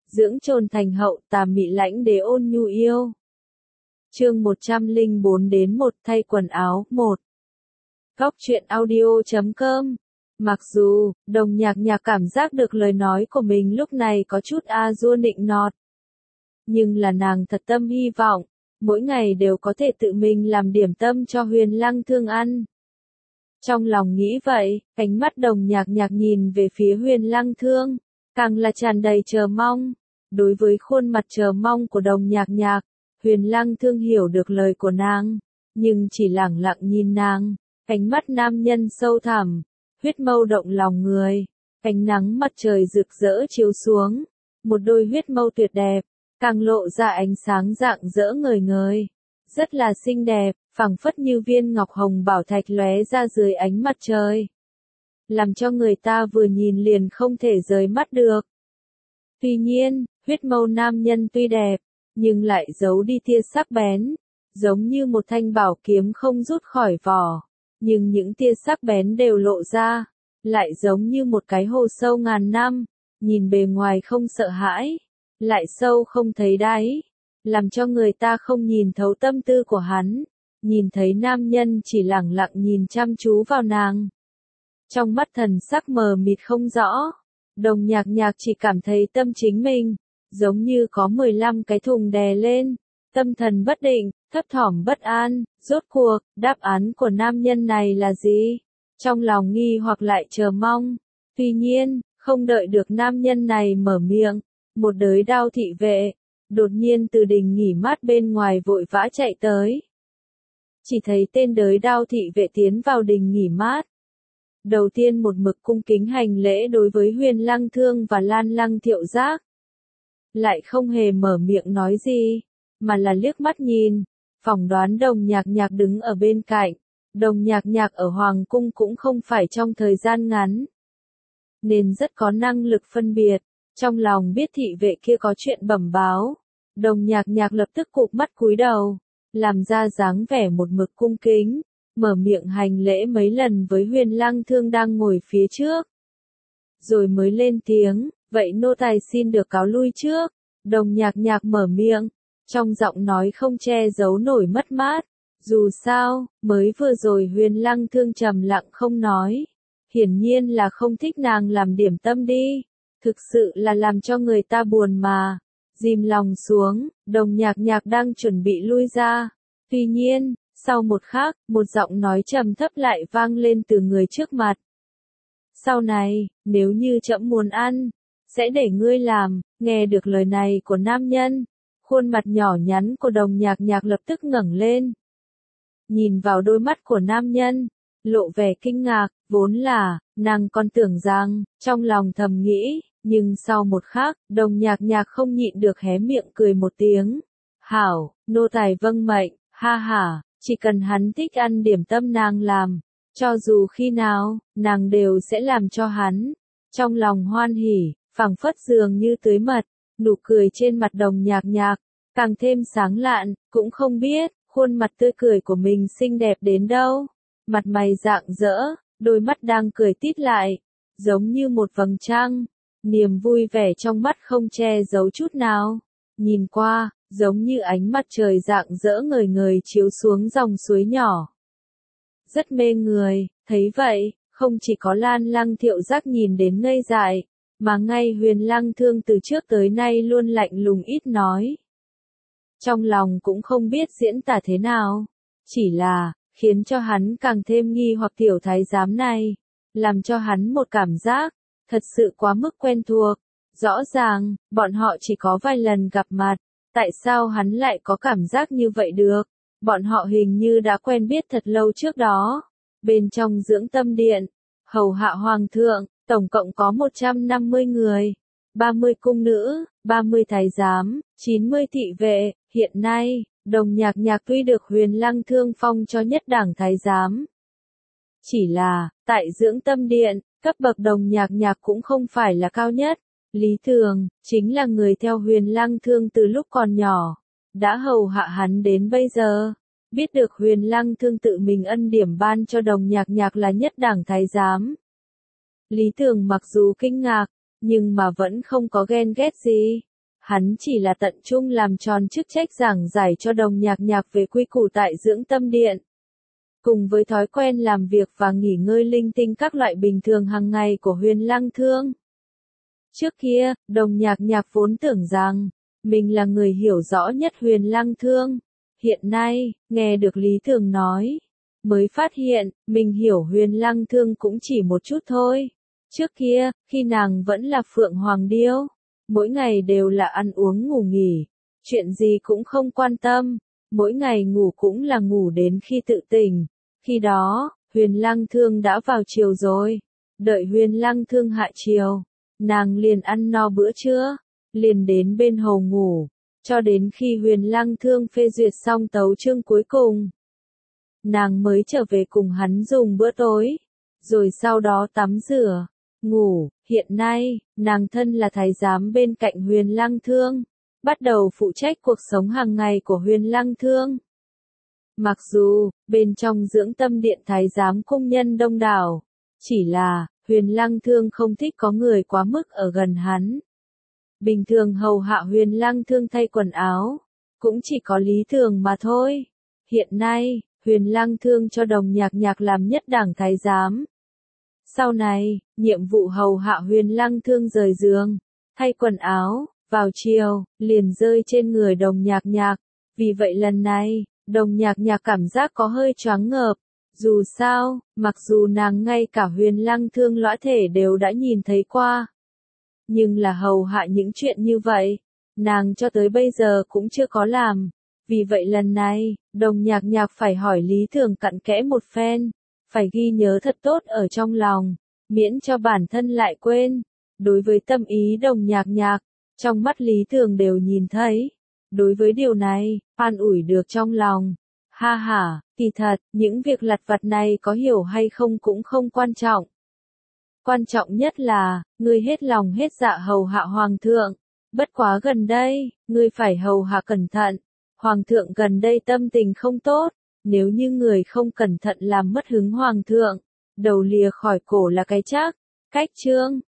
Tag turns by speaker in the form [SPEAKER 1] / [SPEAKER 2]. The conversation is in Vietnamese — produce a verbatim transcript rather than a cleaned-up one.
[SPEAKER 1] dưỡng trồn thành hậu, tà mị lãnh đế ôn nhu yêu. Chương một trăm lẻ bốn đến một thay quần áo, một. Góc truyện audio chấm com. Mặc dù, Đồng Nhạc Nhạc cảm giác được lời nói của mình lúc này có chút a dua nịnh nọt. Nhưng là nàng thật tâm hy vọng, mỗi ngày đều có thể tự mình làm điểm tâm cho Huyền Lăng Thương ăn. Trong lòng nghĩ vậy, ánh mắt Đồng Nhạc Nhạc nhìn về phía Huyền Lăng Thương, càng là tràn đầy chờ mong. Đối với khuôn mặt chờ mong của Đồng Nhạc Nhạc, Huyền Lăng Thương hiểu được lời của nàng, nhưng chỉ lẳng lặng nhìn nàng, ánh mắt nam nhân sâu thẳm, huyết mâu động lòng người, ánh nắng mặt trời rực rỡ chiếu xuống, một đôi huyết mâu tuyệt đẹp, càng lộ ra ánh sáng rạng rỡ ngời ngời, rất là xinh đẹp, phảng phất như viên ngọc hồng bảo thạch lóe ra dưới ánh mặt trời, làm cho người ta vừa nhìn liền không thể rời mắt được. Tuy nhiên, huyết mâu nam nhân tuy đẹp, nhưng lại giấu đi tia sắc bén, giống như một thanh bảo kiếm không rút khỏi vỏ, nhưng những tia sắc bén đều lộ ra, lại giống như một cái hồ sâu ngàn năm, nhìn bề ngoài không sợ hãi, lại sâu không thấy đáy, làm cho người ta không nhìn thấu tâm tư của hắn, nhìn thấy nam nhân chỉ lẳng lặng nhìn chăm chú vào nàng. Trong mắt thần sắc mờ mịt không rõ, Đồng Nhạc Nhạc chỉ cảm thấy tâm chính mình, giống như có mười lăm cái thùng đè lên, tâm thần bất định, thấp thỏm bất an, rốt cuộc, đáp án của nam nhân này là gì? Trong lòng nghi hoặc lại chờ mong. Tuy nhiên, không đợi được nam nhân này mở miệng, một đới đao thị vệ, đột nhiên từ đình nghỉ mát bên ngoài vội vã chạy tới. Chỉ thấy tên đới đao thị vệ tiến vào đình nghỉ mát. Đầu tiên một mực cung kính hành lễ đối với Huyền Lăng Thương và Lan Lăng Thiệu Giác. Lại không hề mở miệng nói gì, mà là liếc mắt nhìn, phỏng đoán Đồng Nhạc Nhạc đứng ở bên cạnh. Đồng Nhạc Nhạc ở Hoàng Cung cũng không phải trong thời gian ngắn, nên rất có năng lực phân biệt, trong lòng biết thị vệ kia có chuyện bẩm báo. Đồng Nhạc Nhạc lập tức cụp mắt cúi đầu, làm ra dáng vẻ một mực cung kính, mở miệng hành lễ mấy lần với Huyền Lăng Thương đang ngồi phía trước. Rồi mới lên tiếng, vậy nô tài xin được cáo lui trước. Đồng Nhạc Nhạc mở miệng, trong giọng nói không che giấu nổi mất mát. Dù sao, mới vừa rồi Huyền Lăng Thương trầm lặng không nói, hiển nhiên là không thích nàng làm điểm tâm đi, thực sự là làm cho người ta buồn mà. Dìm lòng xuống, Đồng Nhạc Nhạc đang chuẩn bị lui ra. Tuy nhiên, sau một khắc, một giọng nói trầm thấp lại vang lên từ người trước mặt. Sau này, nếu như trẫm muốn ăn, sẽ để ngươi làm. Nghe được lời này của nam nhân, khuôn mặt nhỏ nhắn của Đồng Nhạc Nhạc lập tức ngẩng lên. Nhìn vào đôi mắt của nam nhân, lộ vẻ kinh ngạc, vốn là, nàng còn tưởng rằng, trong lòng thầm nghĩ, nhưng sau một khắc, Đồng Nhạc Nhạc không nhịn được hé miệng cười một tiếng. Hảo, nô tài vâng mệnh, ha ha, chỉ cần hắn thích ăn điểm tâm nàng làm, cho dù khi nào, nàng đều sẽ làm cho hắn. Trong lòng hoan hỉ, phảng phất dường như tưới mật, nụ cười trên mặt Đồng Nhạc Nhạc, càng thêm sáng lạn, cũng không biết, khuôn mặt tươi cười của mình xinh đẹp đến đâu. Mặt mày rạng rỡ, đôi mắt đang cười tít lại, giống như một vầng trăng, niềm vui vẻ trong mắt không che giấu chút nào. Nhìn qua, giống như ánh mặt trời rạng rỡ ngời ngời chiếu xuống dòng suối nhỏ. Rất mê người, thấy vậy, không chỉ có Lan Lăng Thiệu Giác nhìn đến ngây dại, mà ngay Huyền Lăng Thương từ trước tới nay luôn lạnh lùng ít nói. Trong lòng cũng không biết diễn tả thế nào, chỉ là, khiến cho hắn càng thêm nghi hoặc tiểu thái giám này, làm cho hắn một cảm giác, thật sự quá mức quen thuộc. Rõ ràng, bọn họ chỉ có vài lần gặp mặt, tại sao hắn lại có cảm giác như vậy được? Bọn họ hình như đã quen biết thật lâu trước đó. Bên trong dưỡng tâm điện, hầu hạ hoàng thượng, tổng cộng có một trăm năm mươi người, ba mươi cung nữ, ba mươi thái giám, chín mươi thị vệ. Hiện nay, Đồng Nhạc Nhạc tuy được Huyền Lăng Thương phong cho nhất đảng thái giám. Chỉ là, tại dưỡng tâm điện, cấp bậc Đồng Nhạc Nhạc cũng không phải là cao nhất. Lý Thường, chính là người theo Huyền Lăng Thương từ lúc còn nhỏ, đã hầu hạ hắn đến bây giờ. Biết được Huyền Lăng Thương tự mình ân điểm ban cho Đồng Nhạc Nhạc là nhất đảng thái giám. Lý Thường mặc dù kinh ngạc, nhưng mà vẫn không có ghen ghét gì. Hắn chỉ là tận trung làm tròn chức trách giảng giải cho Đồng Nhạc Nhạc về quy củ tại dưỡng tâm điện. Cùng với thói quen làm việc và nghỉ ngơi linh tinh các loại bình thường hàng ngày của Huyền Lăng Thương. Trước kia, Đồng Nhạc Nhạc vốn tưởng rằng, mình là người hiểu rõ nhất Huyền Lăng Thương. Hiện nay, nghe được Lý Thường nói, mới phát hiện, mình hiểu Huyền Lăng Thương cũng chỉ một chút thôi. Trước kia, khi nàng vẫn là Phượng Hoàng Điêu, mỗi ngày đều là ăn uống ngủ nghỉ, chuyện gì cũng không quan tâm, mỗi ngày ngủ cũng là ngủ đến khi tự tỉnh. Khi đó, Huyền Lăng Thương đã vào chiều rồi, đợi Huyền Lăng Thương hạ chiều, nàng liền ăn no bữa trưa, liền đến bên hồ ngủ, cho đến khi Huyền Lăng Thương phê duyệt xong tấu chương cuối cùng. Nàng mới trở về cùng hắn dùng bữa tối, rồi sau đó tắm rửa, ngủ. Hiện nay, nàng thân là thái giám bên cạnh Huyền Lăng Thương, bắt đầu phụ trách cuộc sống hàng ngày của Huyền Lăng Thương. Mặc dù, bên trong dưỡng tâm điện thái giám cung nhân đông đảo, chỉ là, Huyền Lăng Thương không thích có người quá mức ở gần hắn. Bình thường hầu hạ Huyền Lăng Thương thay quần áo, cũng chỉ có Lý Thường mà thôi. Hiện nay, Huyền Lăng Thương cho Đồng Nhạc Nhạc làm nhất đảng thái giám. Sau này, nhiệm vụ hầu hạ Huyền Lăng Thương rời giường, thay quần áo, vào chiều, liền rơi trên người Đồng Nhạc Nhạc. Vì vậy lần này, Đồng Nhạc Nhạc cảm giác có hơi choáng ngợp. Dù sao, mặc dù nàng ngay cả Huyền Lăng Thương lõa thể đều đã nhìn thấy qua. Nhưng là hầu hạ những chuyện như vậy, nàng cho tới bây giờ cũng chưa có làm. Vì vậy lần này, Đồng Nhạc Nhạc phải hỏi Lý Thường cặn kẽ một phen, phải ghi nhớ thật tốt ở trong lòng, miễn cho bản thân lại quên. Đối với tâm ý Đồng Nhạc Nhạc, trong mắt Lý Thường đều nhìn thấy. Đối với điều này, an ủi được trong lòng. Ha ha, kỳ thật, những việc lặt vặt này có hiểu hay không cũng không quan trọng. Quan trọng nhất là, ngươi hết lòng hết dạ hầu hạ Hoàng thượng. Bất quá gần đây, ngươi phải hầu hạ cẩn thận. Hoàng thượng gần đây tâm tình không tốt, nếu như người không cẩn thận làm mất hứng Hoàng thượng, đầu lìa khỏi cổ là cái chắc. Cách chương,